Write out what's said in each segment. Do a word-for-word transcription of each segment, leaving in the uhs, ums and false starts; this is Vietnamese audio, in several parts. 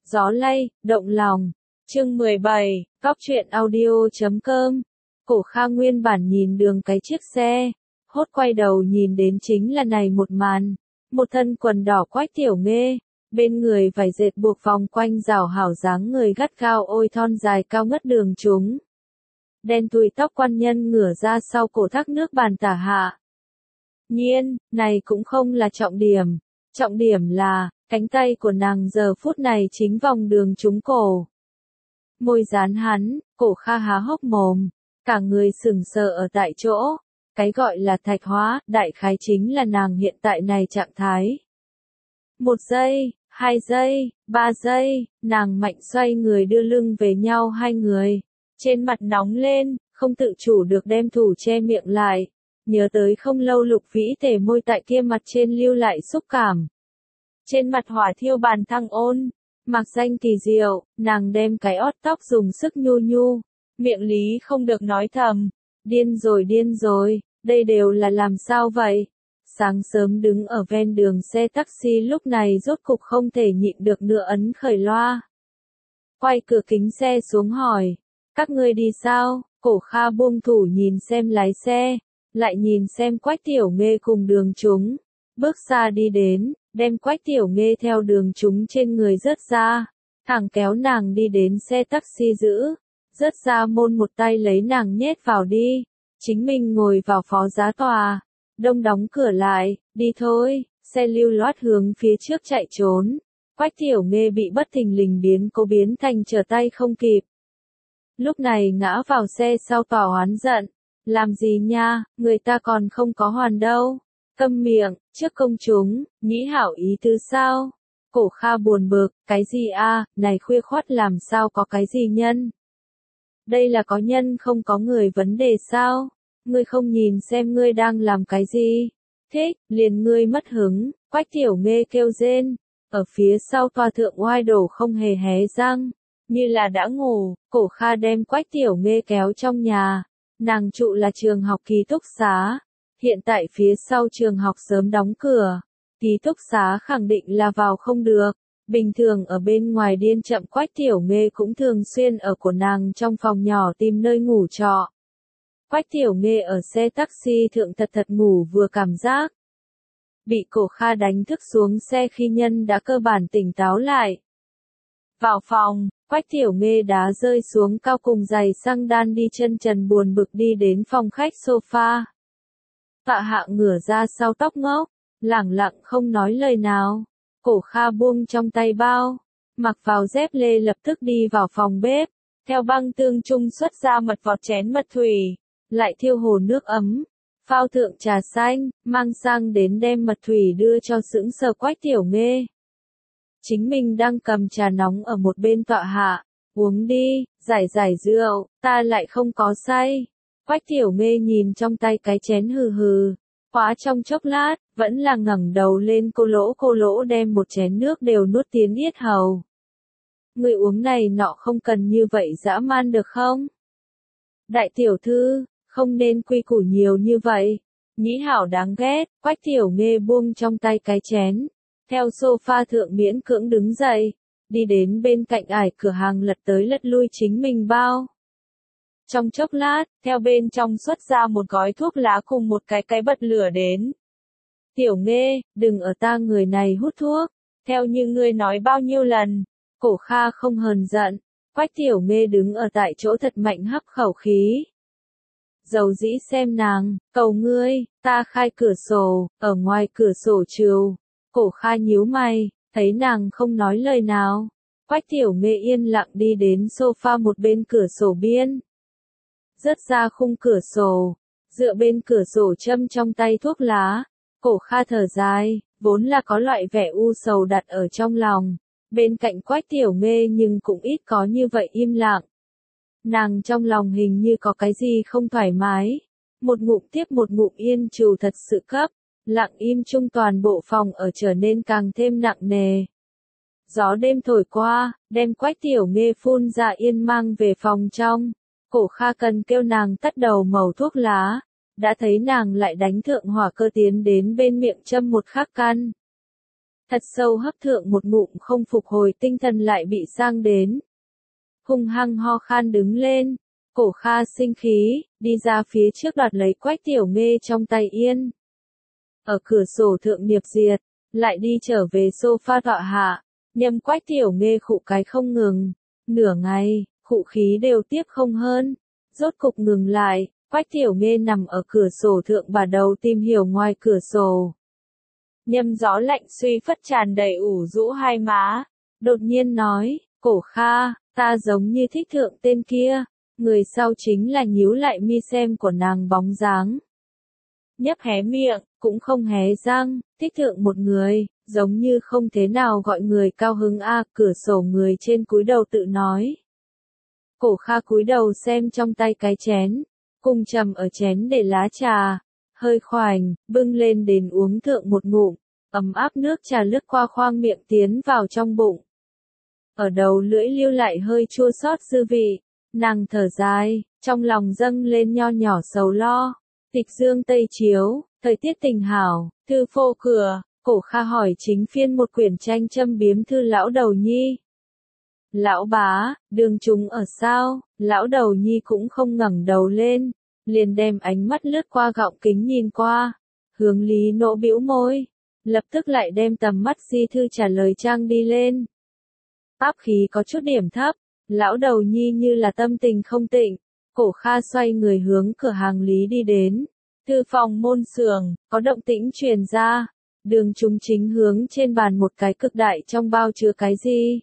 Gió lay, động lòng. Chương mười bảy, Cóc truyện audio chấm com. Cổ Kha nguyên bản nhìn đường cái chiếc xe, hốt quay đầu nhìn đến chính là này một màn. Một thân quần đỏ Quách Tiểu Nghê, bên người vải dệt buộc vòng quanh rảo hảo dáng người gắt cao ôi thon dài cao ngất đường chúng. Đen tùi tóc quan nhân ngửa ra sau cổ thác nước bàn tả hạ. Nhiên, này cũng không là trọng điểm. Trọng điểm là, cánh tay của nàng giờ phút này chính vòng đường trúng cổ. Môi dán hắn, Cổ Kha há hốc mồm, cả người sừng sờ ở tại chỗ. Cái gọi là thạch hóa, đại khái chính là nàng hiện tại này trạng thái. Một giây, hai giây, ba giây, nàng mạnh xoay người đưa lưng về nhau hai người. Trên mặt nóng lên, không tự chủ được đem thủ che miệng lại. Nhớ tới không lâu Lục Vĩ tể môi tại kia mặt trên lưu lại xúc cảm. Trên mặt hỏa thiêu bàn thăng ôn, mặc danh kỳ diệu, nàng đem cái ót tóc dùng sức nhu nhu, miệng lý không được nói thầm. Điên rồi điên rồi, đây đều là làm sao vậy? Sáng sớm đứng ở ven đường xe taxi lúc này rốt cục không thể nhịn được nữa ấn khởi loa. Quay cửa kính xe xuống hỏi, các ngươi đi sao? Cổ Kha buông thủ nhìn xem lái xe, lại nhìn xem Quách Tiểu Nghê cùng đường chúng, bước xa đi đến, đem Quách Tiểu Nghê theo đường chúng trên người rớt ra, thẳng kéo nàng đi đến xe taxi giữ, rớt ra môn một tay lấy nàng nhét vào đi, chính mình ngồi vào phó giá tòa, đông đóng cửa lại, đi thôi, xe lưu loát hướng phía trước chạy trốn, Quách Tiểu Nghê bị bất thình lình biến cố biến thành trở tay không kịp. Lúc này ngã vào xe sau tòa oán giận, làm gì nha, người ta còn không có hoàn đâu. Câm miệng, trước công chúng, nhĩ hảo ý tứ sao? Cổ Kha buồn bực, cái gì a, này khuya khoắt làm sao có cái gì nhân? Đây là có nhân không có người vấn đề sao? Ngươi không nhìn xem ngươi đang làm cái gì? Thích, liền ngươi mất hứng, Quách Tiểu Nghê kêu rên. Ở phía sau tòa thượng oai đổ không hề hé răng, như là đã ngủ, Cổ Kha đem Quách Tiểu Nghê kéo trong nhà. Nàng trụ là trường học ký túc xá. Hiện tại phía sau trường học sớm đóng cửa. Ký túc xá khẳng định là vào không được. Bình thường ở bên ngoài điên chậm Quách Tiểu Nghê cũng thường xuyên ở của nàng trong phòng nhỏ tìm nơi ngủ trọ. Quách Tiểu Nghê ở xe taxi thượng thật thật ngủ vừa cảm giác. Bị Cổ Kha đánh thức xuống xe khi nhân đã cơ bản tỉnh táo lại. Vào phòng, Quách Tiểu Nghê đá rơi xuống cao cùng giày xăng đan đi chân trần buồn bực đi đến phòng khách sofa. Tạ Hạ ngửa ra sau tóc ngốc, lẳng lặng không nói lời nào. Cổ Kha buông trong tay bao, mặc vào dép lê lập tức đi vào phòng bếp, theo băng tương trung xuất ra mật vọt chén mật thủy, lại thiêu hồ nước ấm, phao thượng trà xanh, mang sang đến đem mật thủy đưa cho sững sờ Quách Tiểu Nghê. Chính mình đang cầm trà nóng ở một bên tọa hạ, uống đi, giải giải rượu, ta lại không có say. Quách Tiểu Nghê nhìn trong tay cái chén hừ hừ, khóa trong chốc lát, vẫn là ngẩng đầu lên cô lỗ cô lỗ đem một chén nước đều nuốt tiến yết hầu. Người uống này nọ không cần như vậy dã man được không? Đại tiểu thư, không nên quy củ nhiều như vậy. Nhĩ hảo đáng ghét, Quách Tiểu Nghê buông trong tay cái chén. Theo sofa thượng miễn cưỡng đứng dậy, đi đến bên cạnh ải cửa hàng lật tới lật lui chính mình bao. Trong chốc lát, theo bên trong xuất ra một gói thuốc lá cùng một cái cái bật lửa đến. Tiểu Nghê, đừng ở ta người này hút thuốc, theo như ngươi nói bao nhiêu lần. Cổ Kha không hờn giận, Quách Tiểu Nghê đứng ở tại chỗ thật mạnh hấp khẩu khí. Dầu dĩ xem nàng, cầu ngươi, ta khai cửa sổ, ở ngoài cửa sổ chiều. Cổ Kha nhíu mày, thấy nàng không nói lời nào. Quách Tiểu Nghê yên lặng đi đến sofa một bên cửa sổ biên. Rớt ra khung cửa sổ, dựa bên cửa sổ châm trong tay thuốc lá. Cổ Kha thở dài, vốn là có loại vẻ u sầu đặt ở trong lòng. Bên cạnh Quách Tiểu Nghê nhưng cũng ít có như vậy im lặng. Nàng trong lòng hình như có cái gì không thoải mái. Một ngụm tiếp một ngụm yên trù thật sự cấp. Lặng im chung toàn bộ phòng ở trở nên càng thêm nặng nề. Gió đêm thổi qua, đem Quách Tiểu Nghê phun ra yên mang về phòng trong. Cổ Kha cần kêu nàng tắt đầu mẩu thuốc lá. Đã thấy nàng lại đánh thượng hỏa cơ tiến đến bên miệng châm một khắc căn. thật sâu hấp thượng một ngụm không phục hồi tinh thần lại bị sang đến. Hung hăng ho khan đứng lên, Cổ Kha sinh khí, đi ra phía trước đoạt lấy Quách Tiểu Nghê trong tay yên. Ở cửa sổ thượng niệp diệt, lại đi trở về sofa tọa hạ, nhâm Quách Tiểu Nghê khụ cái không ngừng, nửa ngày, khụ khí đều tiếp không hơn, rốt cục ngừng lại, Quách Tiểu Nghê nằm ở cửa sổ thượng bà đầu tìm hiểu ngoài cửa sổ. Nhâm gió lạnh suy phất tràn đầy ủ rũ hai má, đột nhiên nói, Cổ Kha, ta giống như thích thượng tên kia, người sau chính là nhíu lại mi xem của nàng bóng dáng. Nhấp hé miệng, cũng không hé răng, thích thượng một người, giống như không thế nào gọi người cao hứng a. Cửa sổ người trên cúi đầu tự nói. Cổ Kha cúi đầu xem trong tay cái chén, cùng trầm ở chén để lá trà, hơi khoảnh, bưng lên đến uống thượng một ngụm, ấm áp nước trà lướt qua khoang miệng tiến vào trong bụng. Ở đầu lưỡi lưu lại hơi chua xót dư vị, nàng thở dài, trong lòng dâng lên nho nhỏ sầu lo. Tịch dương tây chiếu, thời tiết tình hảo, thư phô cửa, Cổ Kha hỏi chính phiên một quyển tranh châm biếm thư lão đầu nhi. Lão bá, Đường chúng ở sao? Lão đầu nhi cũng không ngẩng đầu lên, liền đem ánh mắt lướt qua gọng kính nhìn qua, hướng Lý Nỗ bĩu môi, lập tức lại đem tầm mắt di thư trả lời trang đi lên. Áp khí có chút điểm thấp, lão đầu nhi như là tâm tình không tịnh. Cổ Kha xoay người hướng cửa hàng Lý đi đến. Thư phòng môn xưởng, có động tĩnh truyền ra. Đường chúng chính hướng trên bàn một cái cực đại trong bao chứa cái gì.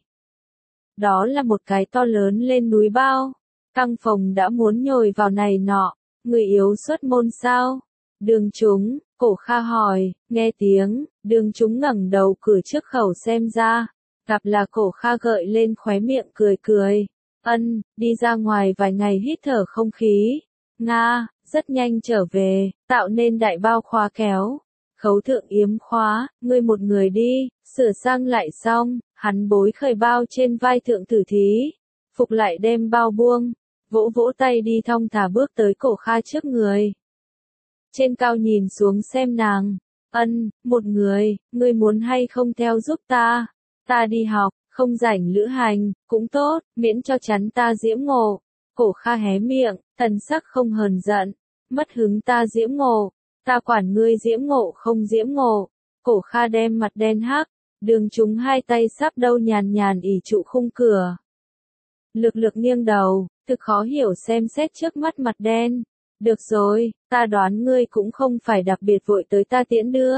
Đó là một cái to lớn lên núi bao. Căng phòng đã muốn nhồi vào này nọ. Người yếu xuất môn sao? Đường chúng, Cổ Kha hỏi, nghe tiếng, đường chúng ngẩng đầu cửa trước khẩu xem ra. Gặp là Cổ Kha gợi lên khóe miệng cười cười. Ân, đi ra ngoài vài ngày hít thở không khí. Nga, rất nhanh trở về, tạo nên đại bao khóa kéo. Khấu thượng yếm khóa, ngươi một người đi, sửa sang lại xong, hắn bối khởi bao trên vai thượng tử thí. Phục lại đem bao buông, vỗ vỗ tay đi thong thả bước tới Cổ Kha trước người. Trên cao nhìn xuống xem nàng. Ân, một người, ngươi muốn hay không theo giúp ta? Ta đi học. Không rảnh lữ hành, cũng tốt, miễn cho chắn ta diễm ngộ. Cổ Kha hé miệng, thần sắc không hờn giận, mất hứng ta diễm ngộ, ta quản ngươi diễm ngộ không diễm ngộ. Cổ Kha đem mặt đen hắc, đường chúng hai tay sắp đâu nhàn nhàn ỉ trụ khung cửa. Lực lực nghiêng đầu, thực khó hiểu xem xét trước mắt mặt đen. Được rồi, ta đoán ngươi cũng không phải đặc biệt vội tới ta tiễn đưa.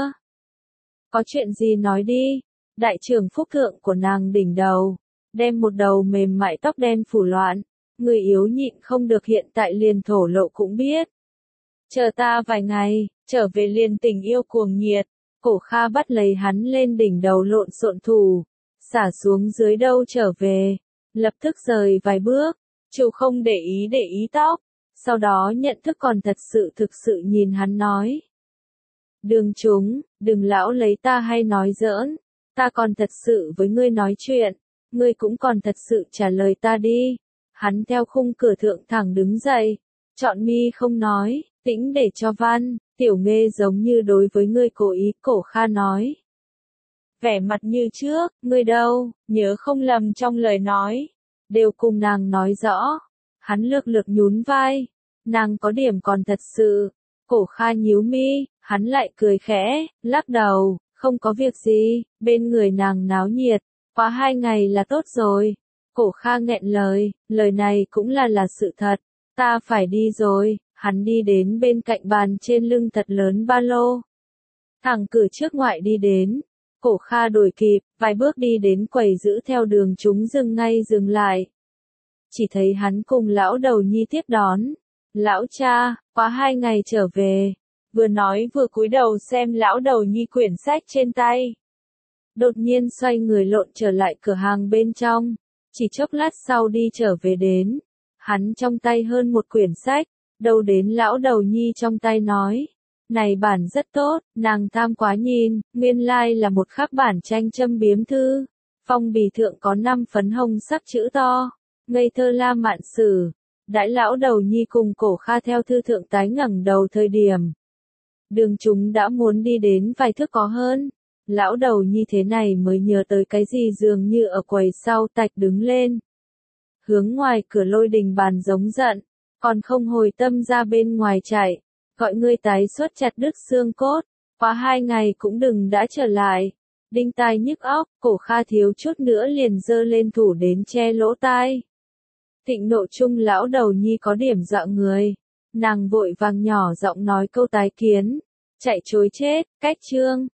Có chuyện gì nói đi. Đại trưởng phúc thượng của nàng đỉnh đầu, đem một đầu mềm mại tóc đen phủ loạn, người yếu nhịn không được hiện tại liền thổ lộ cũng biết. Chờ ta vài ngày, trở về liền tình yêu cuồng nhiệt. Cổ Kha bắt lấy hắn lên đỉnh đầu lộn xộn thủ, xả xuống dưới đâu trở về, lập tức rời vài bước, chịu không để ý để ý tóc, sau đó nhận thức còn thật sự thực sự nhìn hắn nói. Đường chúng, đừng lão lấy ta hay nói giỡn. Ta còn thật sự với ngươi nói chuyện, ngươi cũng còn thật sự trả lời ta đi. Hắn theo khung cửa thượng thẳng đứng dậy, chọn mi không nói, tĩnh để cho văn, Tiểu Nghê giống như đối với ngươi cố ý. Cổ Kha nói. Vẻ mặt như trước, ngươi đâu, nhớ không lầm trong lời nói, đều cùng nàng nói rõ. Hắn lược lược nhún vai, nàng có điểm còn thật sự. Cổ Kha nhíu mi, hắn lại cười khẽ, lắc đầu. Không có việc gì, bên người nàng náo nhiệt, quá hai ngày là tốt rồi. Cổ Kha nghẹn lời, lời này cũng là là sự thật, ta phải đi rồi. Hắn đi đến bên cạnh bàn trên lưng thật lớn ba lô. Thẳng cửa trước ngoại đi đến, Cổ Kha đuổi kịp, vài bước đi đến quầy giữ theo đường chúng dừng ngay dừng lại. Chỉ thấy hắn cùng lão đầu nhi tiếp đón. Lão cha, quá hai ngày trở về. Vừa nói vừa cúi đầu xem lão đầu nhi quyển sách trên tay. Đột nhiên xoay người lộn trở lại cửa hàng bên trong. Chỉ chốc lát sau đi trở về đến. Hắn trong tay hơn một quyển sách. Đầu đến lão đầu nhi trong tay nói. Này bản rất tốt, nàng tham quá nhìn. Nguyên lai là một khắc bản tranh châm biếm thư. Phong bì thượng có năm phấn hồng sắc chữ to. Ngây thơ la mạn sử. Đãi lão đầu nhi cùng Cổ Kha theo thư thượng tái ngẩng đầu thời điểm. Đường chúng đã muốn đi đến vài thước có hơn. Lão đầu nhi thế này mới nhớ tới cái gì dường như ở quầy sau tạch đứng lên. Hướng ngoài cửa Lôi Đình Bàn giống giận, còn không hồi tâm ra bên ngoài chạy, gọi ngươi tái xuất chặt đứt xương cốt, qua hai ngày cũng đừng đã trở lại. Đinh tai nhức óc, Cổ Kha thiếu chút nữa liền giơ lên thủ đến che lỗ tai. Thịnh nộ chung lão đầu nhi có điểm dọa người, nàng vội vàng nhỏ giọng nói câu tái kiến, chạy trối chết, cách chương.